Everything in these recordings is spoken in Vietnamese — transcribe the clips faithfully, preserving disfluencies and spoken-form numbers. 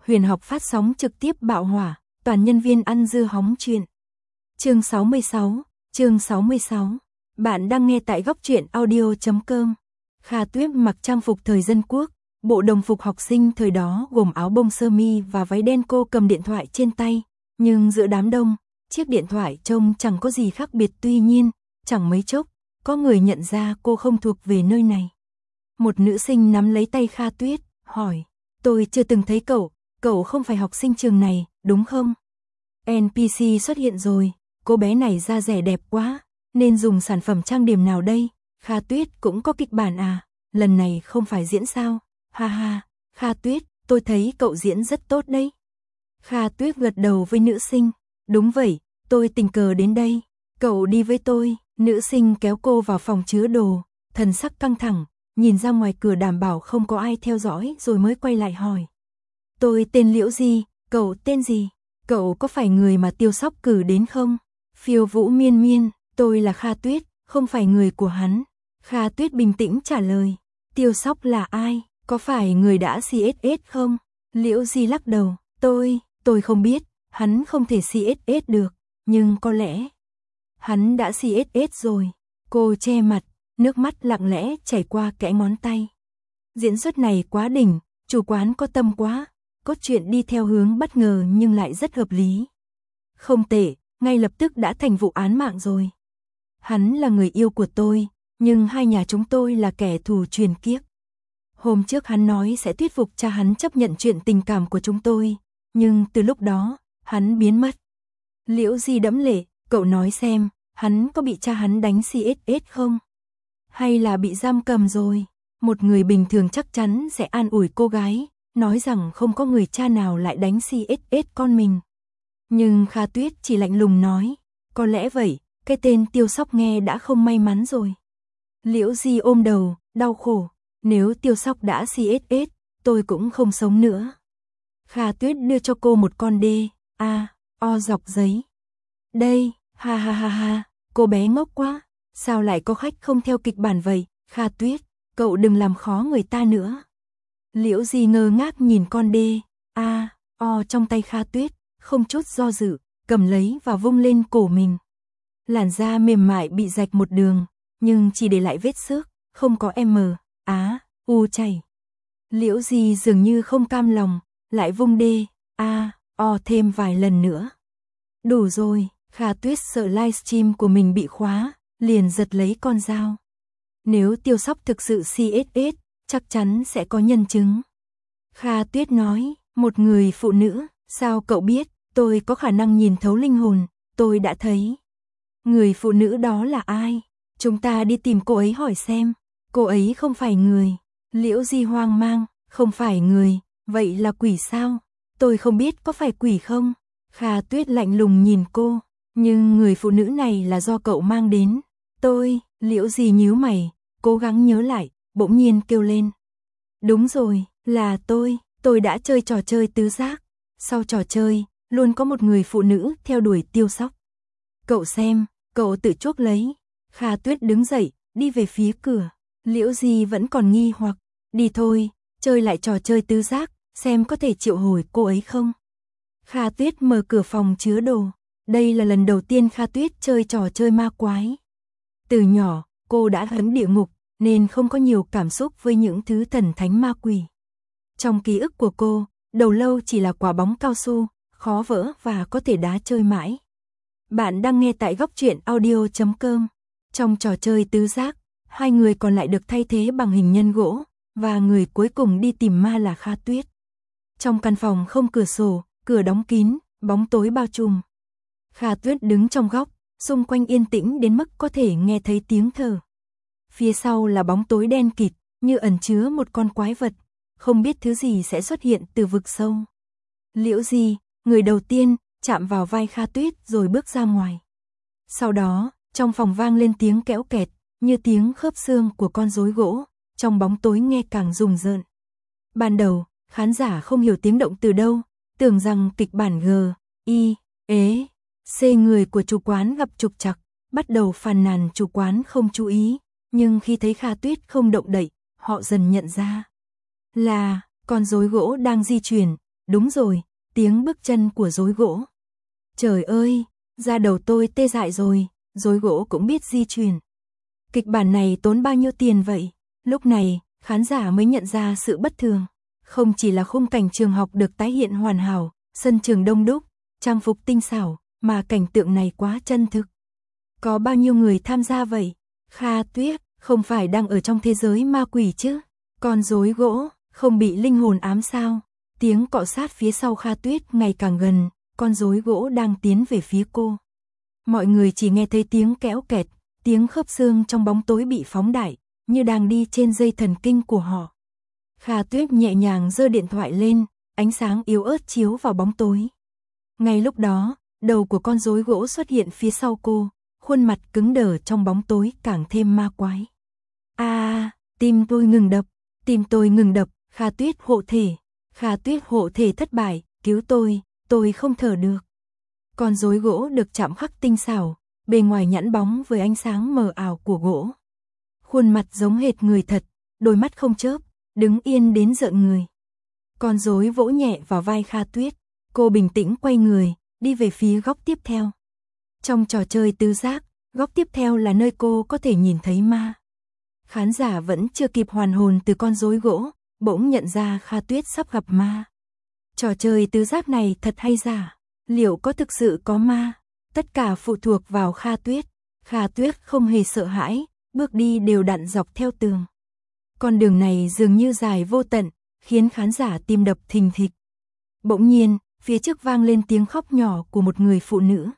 Huyền học phát sóng trực tiếp bạo hỏa, toàn nhân viên ăn dưa hóng chuyện. Chương sáu mươi sáu, chương sáu mươi sáu. Bạn đang nghe tại góc truyện audio chấm com. Kha Tuyết mặc trang phục thời dân quốc, bộ đồng phục học sinh thời đó gồm áo bông sơ mi và váy đen, cô cầm điện thoại trên tay, nhưng giữa đám đông, chiếc điện thoại trông chẳng có gì khác biệt, tuy nhiên, chẳng mấy chốc, có người nhận ra cô không thuộc về nơi này. Một nữ sinh nắm lấy tay Kha Tuyết, hỏi, tôi chưa từng thấy cậu, cậu không phải học sinh trường này, đúng không? en pê xê xuất hiện rồi, cô bé này da dẻ đẹp quá, nên dùng sản phẩm trang điểm nào đây? Kha Tuyết cũng có kịch bản à, lần này không phải diễn sao? Ha ha, Kha Tuyết, tôi thấy cậu diễn rất tốt đấy. Kha Tuyết gật đầu với nữ sinh, đúng vậy, tôi tình cờ đến đây, cậu đi với tôi. Nữ sinh kéo cô vào phòng chứa đồ, thần sắc căng thẳng, nhìn ra ngoài cửa đảm bảo không có ai theo dõi rồi mới quay lại hỏi. Tôi tên Liễu Di, cậu tên gì? Cậu có phải người mà Tiêu Sóc cử đến không? Phiêu Vũ Miên Miên, tôi là Kha Tuyết, không phải người của hắn. Kha Tuyết bình tĩnh trả lời. Tiêu Sóc là ai? Có phải người đã xê ét ét không? Liễu Di lắc đầu, tôi, tôi không biết, hắn không thể xê ét ét được, nhưng có lẽ hắn đã xê ét ét rồi. Cô che mặt, nước mắt lặng lẽ chảy qua kẽ ngón tay. Diễn xuất này quá đỉnh, chủ quán có tâm quá, cốt truyện đi theo hướng bất ngờ nhưng lại rất hợp lý. Không tệ, ngay lập tức đã thành vụ án mạng rồi. Hắn là người yêu của tôi, nhưng hai nhà chúng tôi là kẻ thù truyền kiếp. Hôm trước hắn nói sẽ thuyết phục cha hắn chấp nhận chuyện tình cảm của chúng tôi, nhưng từ lúc đó, hắn biến mất. Liễu Di đẫm lệ, cậu nói xem, hắn có bị cha hắn đánh xê ét ét không? Hay là bị giam cầm rồi? Một người bình thường chắc chắn sẽ an ủi cô gái, nói rằng không có người cha nào lại đánh xê ét ét con mình. Nhưng Kha Tuyết chỉ lạnh lùng nói, có lẽ vậy, cái tên Tiêu Sóc nghe đã không may mắn rồi. Liễu Di ôm đầu, đau khổ, nếu Tiêu Sóc đã xê ét ét, tôi cũng không sống nữa. Kha Tuyết đưa cho cô một con đê, a, o dọc giấy. Đây, ha ha ha ha, cô bé ngốc quá, sao lại có khách không theo kịch bản vậy? Kha Tuyết, cậu đừng làm khó người ta nữa. Liễu Di ngơ ngác nhìn con đê, a, o trong tay Kha Tuyết, không chút do dự, cầm lấy và vung lên cổ mình. Làn da mềm mại bị rạch một đường, nhưng chỉ để lại vết xước, không có M, á, u chảy. Liễu Di dường như không cam lòng, lại vung đê, a, o thêm vài lần nữa. Đủ rồi, Kha Tuyết sợ livestream của mình bị khóa, liền giật lấy con dao. Nếu Tiêu Sóc thực sự xê ét ét, chắc chắn sẽ có nhân chứng. Kha Tuyết nói, một người phụ nữ, sao cậu biết? Tôi có khả năng nhìn thấu linh hồn, tôi đã thấy. Người phụ nữ đó là ai? Chúng ta đi tìm cô ấy hỏi xem. Cô ấy không phải người. Liễu Di hoang mang, không phải người, vậy là quỷ sao? Tôi không biết có phải quỷ không? Kha Tuyết lạnh lùng nhìn cô, nhưng người phụ nữ này là do cậu mang đến. Tôi, Liễu Di nhíu mày, cố gắng nhớ lại, bỗng nhiên kêu lên. Đúng rồi, là tôi, tôi đã chơi trò chơi tứ giác. Sau trò chơi, luôn có một người phụ nữ theo đuổi Tiêu Sóc. Cậu xem, cậu tự chuốc lấy. Kha Tuyết đứng dậy, đi về phía cửa. Liễu Di vẫn còn nghi hoặc, đi thôi, chơi lại trò chơi tứ giác, xem có thể triệu hồi cô ấy không. Kha Tuyết mở cửa phòng chứa đồ. Đây là lần đầu tiên Kha Tuyết chơi trò chơi ma quái. Từ nhỏ, cô đã hấn địa ngục, nên không có nhiều cảm xúc với những thứ thần thánh ma quỷ. Trong ký ức của cô, đầu lâu chỉ là quả bóng cao su, khó vỡ và có thể đá chơi mãi. Bạn đang nghe tại góc truyện audio chấm com. Trong trò chơi tứ giác, hai người còn lại được thay thế bằng hình nhân gỗ, và người cuối cùng đi tìm ma là Kha Tuyết. Trong căn phòng không cửa sổ, cửa đóng kín, bóng tối bao trùm. Kha Tuyết đứng trong góc, xung quanh yên tĩnh đến mức có thể nghe thấy tiếng thở. Phía sau là bóng tối đen kịt, như ẩn chứa một con quái vật, không biết thứ gì sẽ xuất hiện từ vực sâu. Liễu Di, người đầu tiên, chạm vào vai Kha Tuyết rồi bước ra ngoài. Sau đó, trong phòng vang lên tiếng kéo kẹt, như tiếng khớp xương của con rối gỗ, trong bóng tối nghe càng rùng rợn. Ban đầu, khán giả không hiểu tiếng động từ đâu, tưởng rằng kịch bản G, I, ế, C người của chủ quán gặp trục trặc, bắt đầu phàn nàn chủ quán không chú ý, nhưng khi thấy Kha Tuyết không động đậy, họ dần nhận ra là con rối gỗ đang di chuyển, đúng rồi, tiếng bước chân của rối gỗ. Trời ơi, da đầu tôi tê dại rồi, rối gỗ cũng biết di chuyển. Kịch bản này tốn bao nhiêu tiền vậy? Lúc này, khán giả mới nhận ra sự bất thường. Không chỉ là khung cảnh trường học được tái hiện hoàn hảo, sân trường đông đúc, trang phục tinh xảo, mà cảnh tượng này quá chân thực. Có bao nhiêu người tham gia vậy? Kha Tuyết, không phải đang ở trong thế giới ma quỷ chứ? Con rối gỗ, không bị linh hồn ám sao? Tiếng cọ sát phía sau Kha Tuyết ngày càng gần, con rối gỗ đang tiến về phía cô. Mọi người chỉ nghe thấy tiếng kéo kẹt, tiếng khớp xương trong bóng tối bị phóng đại, như đang đi trên dây thần kinh của họ. Kha Tuyết nhẹ nhàng giơ điện thoại lên, ánh sáng yếu ớt chiếu vào bóng tối. Ngay lúc đó, đầu của con rối gỗ xuất hiện phía sau cô, khuôn mặt cứng đờ trong bóng tối càng thêm ma quái. A, à, tim tôi ngừng đập, tim tôi ngừng đập, Kha Tuyết hộ thể, Kha Tuyết hộ thể thất bại, cứu tôi, tôi không thở được. Con rối gỗ được chạm khắc tinh xảo, bề ngoài nhẵn bóng với ánh sáng mờ ảo của gỗ. Khuôn mặt giống hệt người thật, đôi mắt không chớp, đứng yên đến rợn người. Con rối vỗ nhẹ vào vai Kha Tuyết, cô bình tĩnh quay người, đi về phía góc tiếp theo. Trong trò chơi tứ giác, góc tiếp theo là nơi cô có thể nhìn thấy ma. Khán giả vẫn chưa kịp hoàn hồn từ con rối gỗ, bỗng nhận ra Kha Tuyết sắp gặp ma. Trò chơi tứ giác này thật hay giả? Liệu có thực sự có ma? Tất cả phụ thuộc vào Kha Tuyết. Kha Tuyết không hề sợ hãi, bước đi đều đặn dọc theo tường. Con đường này dường như dài vô tận, khiến khán giả tim đập thình thịch. Bỗng nhiên, phía trước vang lên tiếng khóc nhỏ của một người phụ nữ.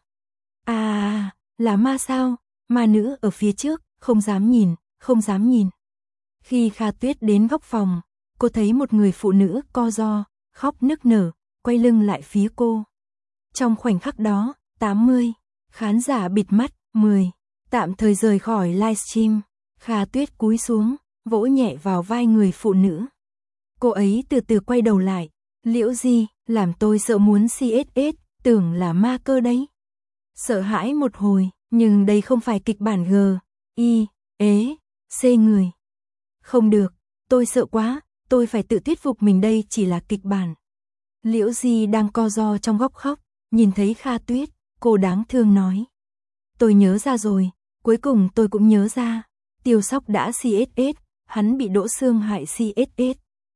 À, là ma sao? Ma nữ ở phía trước, không dám nhìn, không dám nhìn. Khi Kha Tuyết đến góc phòng, cô thấy một người phụ nữ co ro, khóc nức nở, quay lưng lại phía cô. Trong khoảnh khắc đó, tám mươi, khán giả bịt mắt, mười, tạm thời rời khỏi livestream. Kha Tuyết cúi xuống, vỗ nhẹ vào vai người phụ nữ. Cô ấy từ từ quay đầu lại. Liễu Di, làm tôi sợ muốn xê ét ét, tưởng là ma cơ đấy. Sợ hãi một hồi, nhưng đây không phải kịch bản G, I, ế, C người. Không được, tôi sợ quá, tôi phải tự thuyết phục mình đây chỉ là kịch bản. Liễu Di đang co ro trong góc khóc, nhìn thấy Kha Tuyết, cô đáng thương nói. Tôi nhớ ra rồi, cuối cùng tôi cũng nhớ ra. Tiêu Sóc đã xê ét ét, hắn bị Đỗ Sương hại xê ét ét.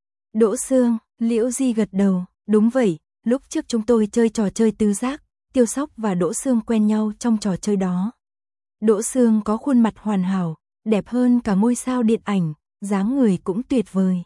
Đỗ Sương, Liễu Di gật đầu, đúng vậy, lúc trước chúng tôi chơi trò chơi tứ giác, Tiêu Sóc và Đỗ Sương quen nhau trong trò chơi đó. Đỗ Sương có khuôn mặt hoàn hảo, đẹp hơn cả ngôi sao điện ảnh, dáng người cũng tuyệt vời.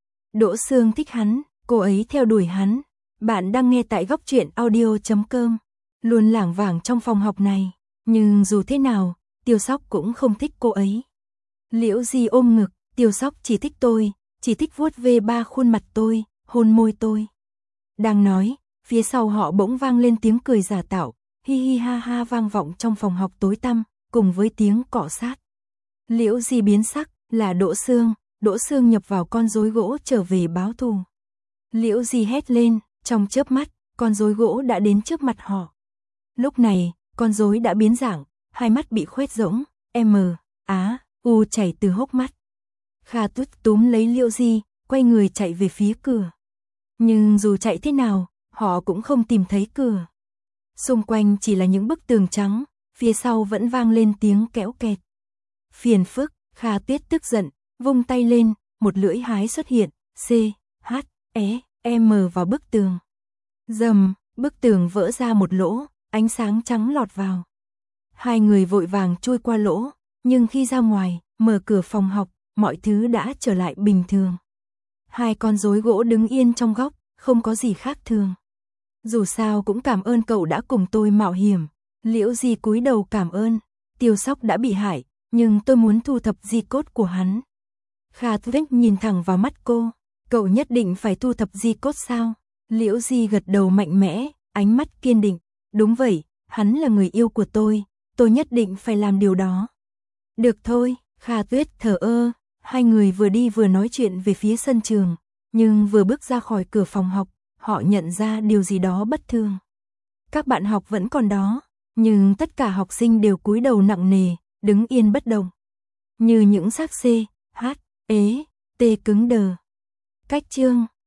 Đỗ Sương thích hắn, cô ấy theo đuổi hắn. Bạn đang nghe tại góc truyện audio chấm com. Luôn lảng vảng trong phòng học này, nhưng dù thế nào, Tiêu Sóc cũng không thích cô ấy. Liễu Di ôm ngực, Tiêu Sóc chỉ thích tôi, chỉ thích vuốt ve ba khuôn mặt tôi, hôn môi tôi. Đang nói, phía sau họ bỗng vang lên tiếng cười giả tạo, hi hi ha ha vang vọng trong phòng học tối tăm, cùng với tiếng cọ sát. Liễu Di biến sắc, là Đỗ Sương, Đỗ Sương nhập vào con rối gỗ trở về báo thù. Liễu Di hét lên, trong chớp mắt, con rối gỗ đã đến trước mặt họ. Lúc này, con rối đã biến dạng, hai mắt bị khoét rỗng, M, Á, U chảy từ hốc mắt. Kha Tuyết túm lấy Liễu Di, quay người chạy về phía cửa. Nhưng dù chạy thế nào, họ cũng không tìm thấy cửa. Xung quanh chỉ là những bức tường trắng, phía sau vẫn vang lên tiếng kéo kẹt. Phiền phức, Kha Tuyết tức giận, vung tay lên, một lưỡi hái xuất hiện, C, H, E, M vào bức tường. Rầm, bức tường vỡ ra một lỗ, ánh sáng trắng lọt vào. Hai người vội vàng chui qua lỗ, nhưng khi ra ngoài, mở cửa phòng học, mọi thứ đã trở lại bình thường. Hai con rối gỗ đứng yên trong góc, không có gì khác thường. Dù sao cũng cảm ơn cậu đã cùng tôi mạo hiểm. Liễu Di cúi đầu cảm ơn. Tiêu Sóc đã bị hại, nhưng tôi muốn thu thập di cốt của hắn. Kha Tuyết nhìn thẳng vào mắt cô. Cậu nhất định phải thu thập di cốt sao? Liễu Di gật đầu mạnh mẽ, ánh mắt kiên định. Đúng vậy, hắn là người yêu của tôi, tôi nhất định phải làm điều đó. Được thôi, Kha Tuyết thở ơ. Hai người vừa đi vừa nói chuyện về phía sân trường, nhưng vừa bước ra khỏi cửa phòng học, họ nhận ra điều gì đó bất thường. Các bạn học vẫn còn đó, nhưng tất cả học sinh đều cúi đầu nặng nề, đứng yên bất động. Như những xác C, H, ế, T cứng đờ. Cách chương